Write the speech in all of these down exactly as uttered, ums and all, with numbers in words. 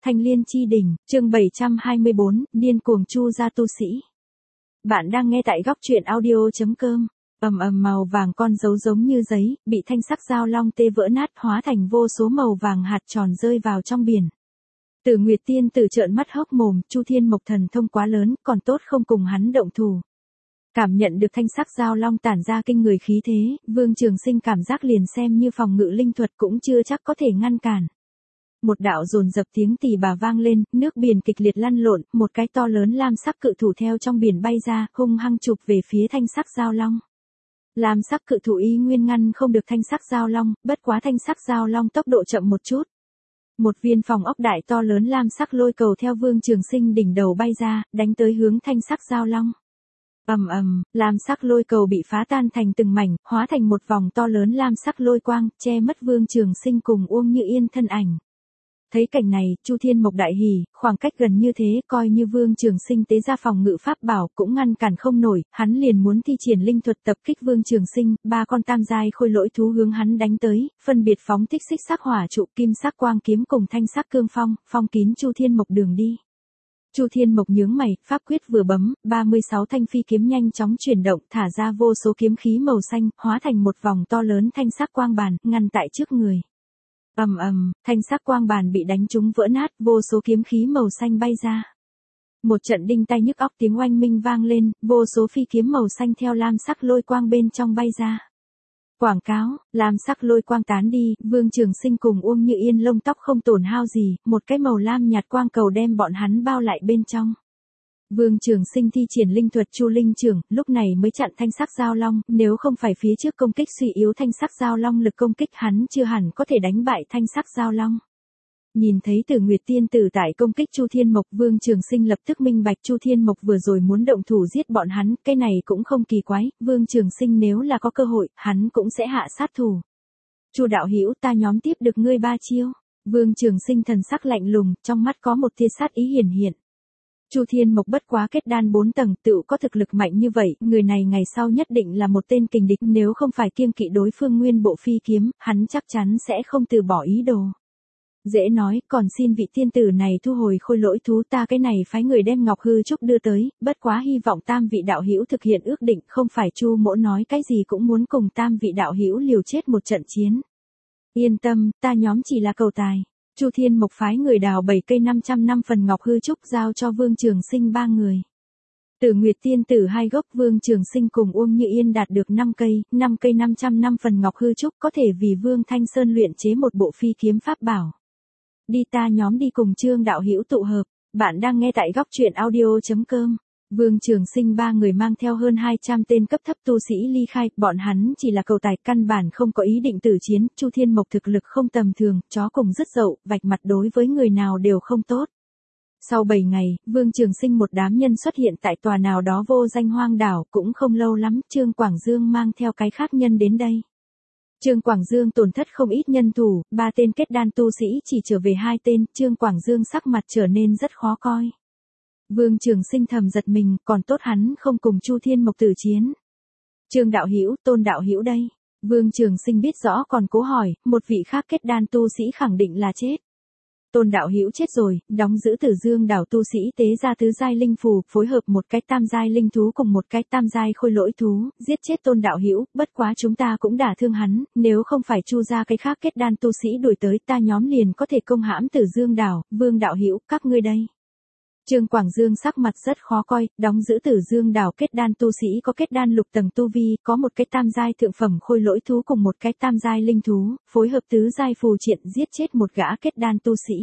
Thanh Liên Chi Đỉnh, chương bảy trăm hai mươi bốn, điên cuồng Chu gia tu sĩ. Bạn đang nghe tại góc truyện audio chấm com. Ầm ầm, màu vàng con dấu giống như giấy, bị thanh sắc dao long tê vỡ nát, hóa thành vô số màu vàng hạt tròn rơi vào trong biển. Tử Nguyệt Tiên Tử trợn mắt hốc mồm, Chu Thiên Mộc thần thông quá lớn, còn tốt không cùng hắn động thủ. Cảm nhận được thanh sắc dao long tản ra kinh người khí thế, Vương Trường Sinh cảm giác liền xem như phòng ngự linh thuật cũng chưa chắc có thể ngăn cản. Một đạo dồn dập tiếng tỳ bà vang lên, nước biển kịch liệt lăn lộn, một cái to lớn lam sắc cự thủ theo trong biển bay ra, hung hăng chụp về phía thanh sắc dao long. Lam sắc cự thủ y nguyên ngăn không được thanh sắc dao long, bất quá thanh sắc dao long tốc độ chậm một chút. Một viên phòng ốc đại to lớn lam sắc lôi cầu theo Vương Trường Sinh đỉnh đầu bay ra, đánh tới hướng thanh sắc dao long. Ầm ầm, lam sắc lôi cầu bị phá tan thành từng mảnh, hóa thành một vòng to lớn lam sắc lôi quang, che mất Vương Trường Sinh cùng Uông Như Yên thân ảnh. Thấy cảnh này, Chu Thiên Mộc đại hỉ, khoảng cách gần như thế, coi như Vương Trường Sinh tế ra phòng ngự pháp bảo cũng ngăn cản không nổi, hắn liền muốn thi triển linh thuật tập kích Vương Trường Sinh, ba con tam giai khôi lỗi thú hướng hắn đánh tới, phân biệt phóng thích xích sắc hỏa trụ, kim sắc quang kiếm cùng thanh sắc cương phong, phong kín Chu Thiên Mộc đường đi. Chu Thiên Mộc nhướng mày, pháp quyết vừa bấm, ba mươi sáu thanh phi kiếm nhanh chóng chuyển động, thả ra vô số kiếm khí màu xanh, hóa thành một vòng to lớn thanh sắc quang bàn, ngăn tại trước người. Ầm ầm, thanh sắc quang bàn bị đánh trúng vỡ nát, vô số kiếm khí màu xanh bay ra. Một trận đinh tai nhức óc tiếng oanh minh vang lên, vô số phi kiếm màu xanh theo lam sắc lôi quang bên trong bay ra. Quảng cáo, lam sắc lôi quang tán đi, Vương Trường Sinh cùng Uông Như Yên lông tóc không tổn hao gì, một cái màu lam nhạt quang cầu đem bọn hắn bao lại bên trong. Vương Trường Sinh thi triển linh thuật Chu Linh Trưởng, lúc này mới chặn thanh sắc dao long, nếu không phải phía trước công kích suy yếu thanh sắc dao long lực công kích hắn chưa hẳn có thể đánh bại thanh sắc dao long. Nhìn thấy Tử Nguyệt Tiên Tử tại công kích Chu Thiên Mộc, Vương Trường Sinh lập tức minh bạch Chu Thiên Mộc vừa rồi muốn động thủ giết bọn hắn, cái này cũng không kỳ quái, Vương Trường Sinh nếu là có cơ hội, hắn cũng sẽ hạ sát thủ. Chu đạo hữu, ta nhóm tiếp được ngươi ba chiêu. Vương Trường Sinh thần sắc lạnh lùng, trong mắt có một tia sát ý hiển hiện. Chu Thiên Mộc bất quá kết đan bốn tầng, tự có thực lực mạnh như vậy, người này ngày sau nhất định là một tên kình địch, nếu không phải kiêng kỵ đối phương nguyên bộ phi kiếm, hắn chắc chắn sẽ không từ bỏ ý đồ. Dễ nói, còn xin vị tiên tử này thu hồi khôi lỗi thú, ta cái này phái người đem Ngọc Hư Trúc đưa tới, bất quá hy vọng tam vị đạo hữu thực hiện ước định, không phải Chu mỗ nói cái gì cũng muốn cùng tam vị đạo hữu liều chết một trận chiến. Yên tâm, ta nhóm chỉ là cầu tài. Chu Thiên Mộc phái người đào bảy cây năm trăm năm phần Ngọc Hư Trúc giao cho Vương Trường Sinh ba người. Tử Nguyệt Tiên Tử hai gốc, Vương Trường Sinh cùng Uông Như Yên đạt được năm cây, năm cây năm trăm năm phần Ngọc Hư Trúc có thể vì Vương Thanh Sơn luyện chế một bộ phi kiếm pháp bảo. Đi, ta nhóm đi cùng Trương đạo hữu tụ hợp. Bạn đang nghe tại góc truyện audio chấm com. Vương Trường Sinh ba người mang theo hơn hai trăm tên cấp thấp tu sĩ ly khai, bọn hắn chỉ là cầu tài, căn bản không có ý định tử chiến, Chu Thiên Mộc thực lực không tầm thường, chó cùng rất dậu, vạch mặt đối với người nào đều không tốt. Sau bảy ngày, Vương Trường Sinh một đám nhân xuất hiện tại tòa nào đó vô danh hoang đảo, cũng không lâu lắm, Trương Quảng Dương mang theo cái khác nhân đến đây. Trương Quảng Dương tổn thất không ít nhân thủ, ba tên kết đan tu sĩ chỉ trở về hai tên, Trương Quảng Dương sắc mặt trở nên rất khó coi. Vương Trường Sinh thầm giật mình, còn tốt hắn không cùng Chu Thiên Mộc tử chiến. Trương đạo hữu, Tôn đạo hữu đây. Vương Trường Sinh biết rõ còn cố hỏi, một vị khác kết đan tu sĩ khẳng định là chết. Tôn đạo hữu chết rồi, đóng giữ Tử Dương đảo tu sĩ tế ra tứ giai linh phù, phối hợp một cái tam giai linh thú cùng một cái tam giai khôi lỗi thú, giết chết Tôn đạo hữu, bất quá chúng ta cũng đả thương hắn, nếu không phải Chu gia cái khác kết đan tu sĩ đuổi tới, ta nhóm liền có thể công hãm Tử Dương đảo. Vương đạo hữu, các ngươi đây. Trương Quảng Dương sắc mặt rất khó coi, đóng giữ Tử Dương đảo kết đan tu sĩ có kết đan lục tầng tu vi, có một cái tam giai thượng phẩm khôi lỗi thú cùng một cái tam giai linh thú, phối hợp tứ giai phù triện giết chết một gã kết đan tu sĩ.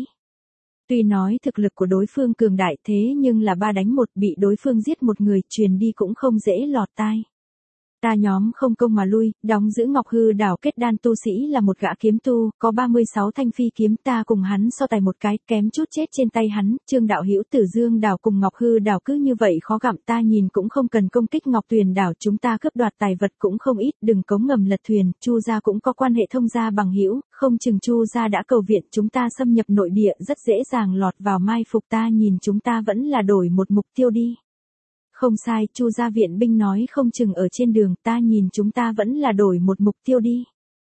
Tuy nói thực lực của đối phương cường đại thế nhưng là ba đánh một, bị đối phương giết một người, truyền đi cũng không dễ lọt tai. Ta nhóm không công mà lui, đóng giữ Ngọc Hư đảo kết đan tu sĩ là một gã kiếm tu, có ba mươi sáu thanh phi kiếm, ta cùng hắn so tài một cái, kém chút chết trên tay hắn. Trương đạo hữu, Tử Dương đảo cùng Ngọc Hư đảo cứ như vậy khó gặm, ta nhìn cũng không cần công kích Ngọc Tuyền đảo, chúng ta cướp đoạt tài vật cũng không ít, đừng cống ngầm lật thuyền. Chu gia cũng có quan hệ thông gia bằng hữu, không chừng Chu gia đã cầu viện, chúng ta xâm nhập nội địa rất dễ dàng lọt vào mai phục, ta nhìn chúng ta vẫn là đổi một mục tiêu đi. Không sai, Chu gia viện binh nói không chừng ở trên đường, ta nhìn chúng ta vẫn là đổi một mục tiêu đi.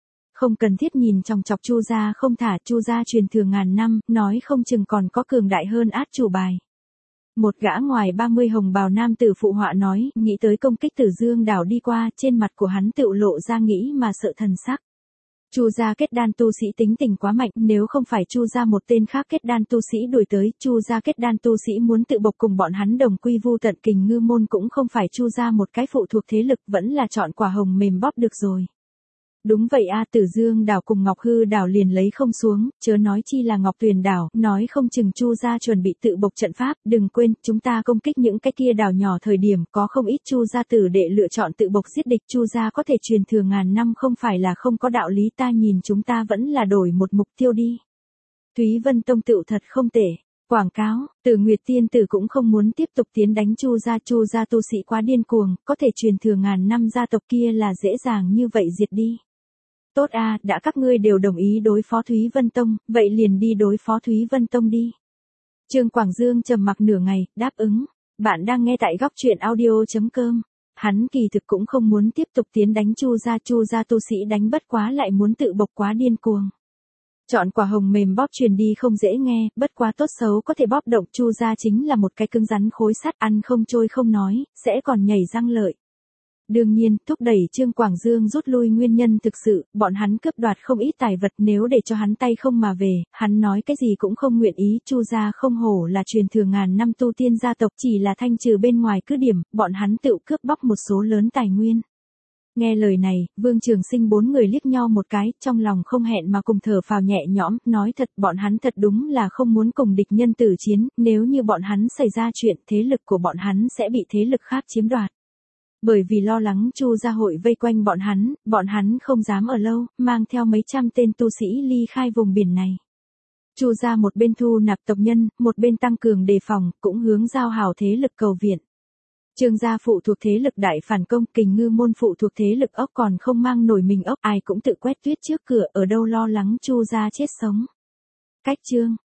Không cần thiết nhìn chòng chọc Chu gia không thả, Chu gia truyền thừa ngàn năm, nói không chừng còn có cường đại hơn át chủ bài. Một gã ngoài ba mươi hồng bào nam tử phụ họa nói, nghĩ tới công kích Tử Dương đảo đi qua, trên mặt của hắn tựu lộ ra nghĩ mà sợ thần sắc. Chu gia kết đan tu sĩ tính tình quá mạnh, nếu không phải Chu gia một tên khác kết đan tu sĩ đuổi tới, Chu gia kết đan tu sĩ muốn tự bộc cùng bọn hắn đồng quy vu tận, Kình Ngư môn cũng không phải Chu gia một cái phụ thuộc thế lực, vẫn là chọn quả hồng mềm bóp được rồi. Đúng vậy a, Tử Dương đảo cùng Ngọc Hư đảo liền lấy không xuống, chớ nói chi là Ngọc Tuyền đảo, nói không chừng Chu gia chuẩn bị tự bộc trận pháp, đừng quên, chúng ta công kích những cái kia đảo nhỏ thời điểm, có không ít Chu gia tử đệ lựa chọn tự bộc giết địch, Chu gia có thể truyền thừa ngàn năm không phải là không có đạo lý, ta nhìn chúng ta vẫn là đổi một mục tiêu đi. Thúy Vân Tông tựu thật không tệ. Quảng cáo, Tử Nguyệt tiên tử cũng không muốn tiếp tục tiến đánh Chu gia, Chu gia tu sĩ quá điên cuồng, có thể truyền thừa ngàn năm gia tộc kia là dễ dàng như vậy diệt đi. Tốt a, đã các ngươi đều đồng ý đối phó Thúy Vân Tông, vậy liền đi đối phó Thúy Vân Tông đi. Trương Quảng Dương trầm mặc nửa ngày, đáp ứng. Bạn đang nghe tại góc truyện audio chấm com. Hắn kỳ thực cũng không muốn tiếp tục tiến đánh Chu gia, Chu gia tu sĩ đánh bất quá lại muốn tự bộc quá điên cuồng. Chọn quả hồng mềm bóp truyền đi không dễ nghe, bất quá tốt xấu có thể bóp động Chu gia chính là một cái cứng rắn khối sắt, ăn không trôi không nói, sẽ còn nhảy răng lợi. Đương nhiên, thúc đẩy Trương Quảng Dương rút lui nguyên nhân thực sự, bọn hắn cướp đoạt không ít tài vật, nếu để cho hắn tay không mà về, hắn nói cái gì cũng không nguyện ý, Chu gia không hổ là truyền thừa ngàn năm tu tiên gia tộc, chỉ là thanh trừ bên ngoài cứ điểm, bọn hắn tự cướp bóc một số lớn tài nguyên. Nghe lời này, Vương Trường Sinh bốn người liếc nhau một cái, trong lòng không hẹn mà cùng thở phào nhẹ nhõm, nói thật, bọn hắn thật đúng là không muốn cùng địch nhân tử chiến, nếu như bọn hắn xảy ra chuyện, thế lực của bọn hắn sẽ bị thế lực khác chiếm đoạt. Bởi vì lo lắng Chu gia hội vây quanh bọn hắn, bọn hắn không dám ở lâu, mang theo mấy trăm tên tu sĩ ly khai vùng biển này. Chu gia một bên thu nạp tộc nhân, một bên tăng cường đề phòng, cũng hướng giao hảo thế lực cầu viện. Trương gia phụ thuộc thế lực đại phản công, Kình Ngư môn phụ thuộc thế lực ốc còn không mang nổi mình ốc, ai cũng tự quét tuyết trước cửa, ở đâu lo lắng Chu gia chết sống. Cách chương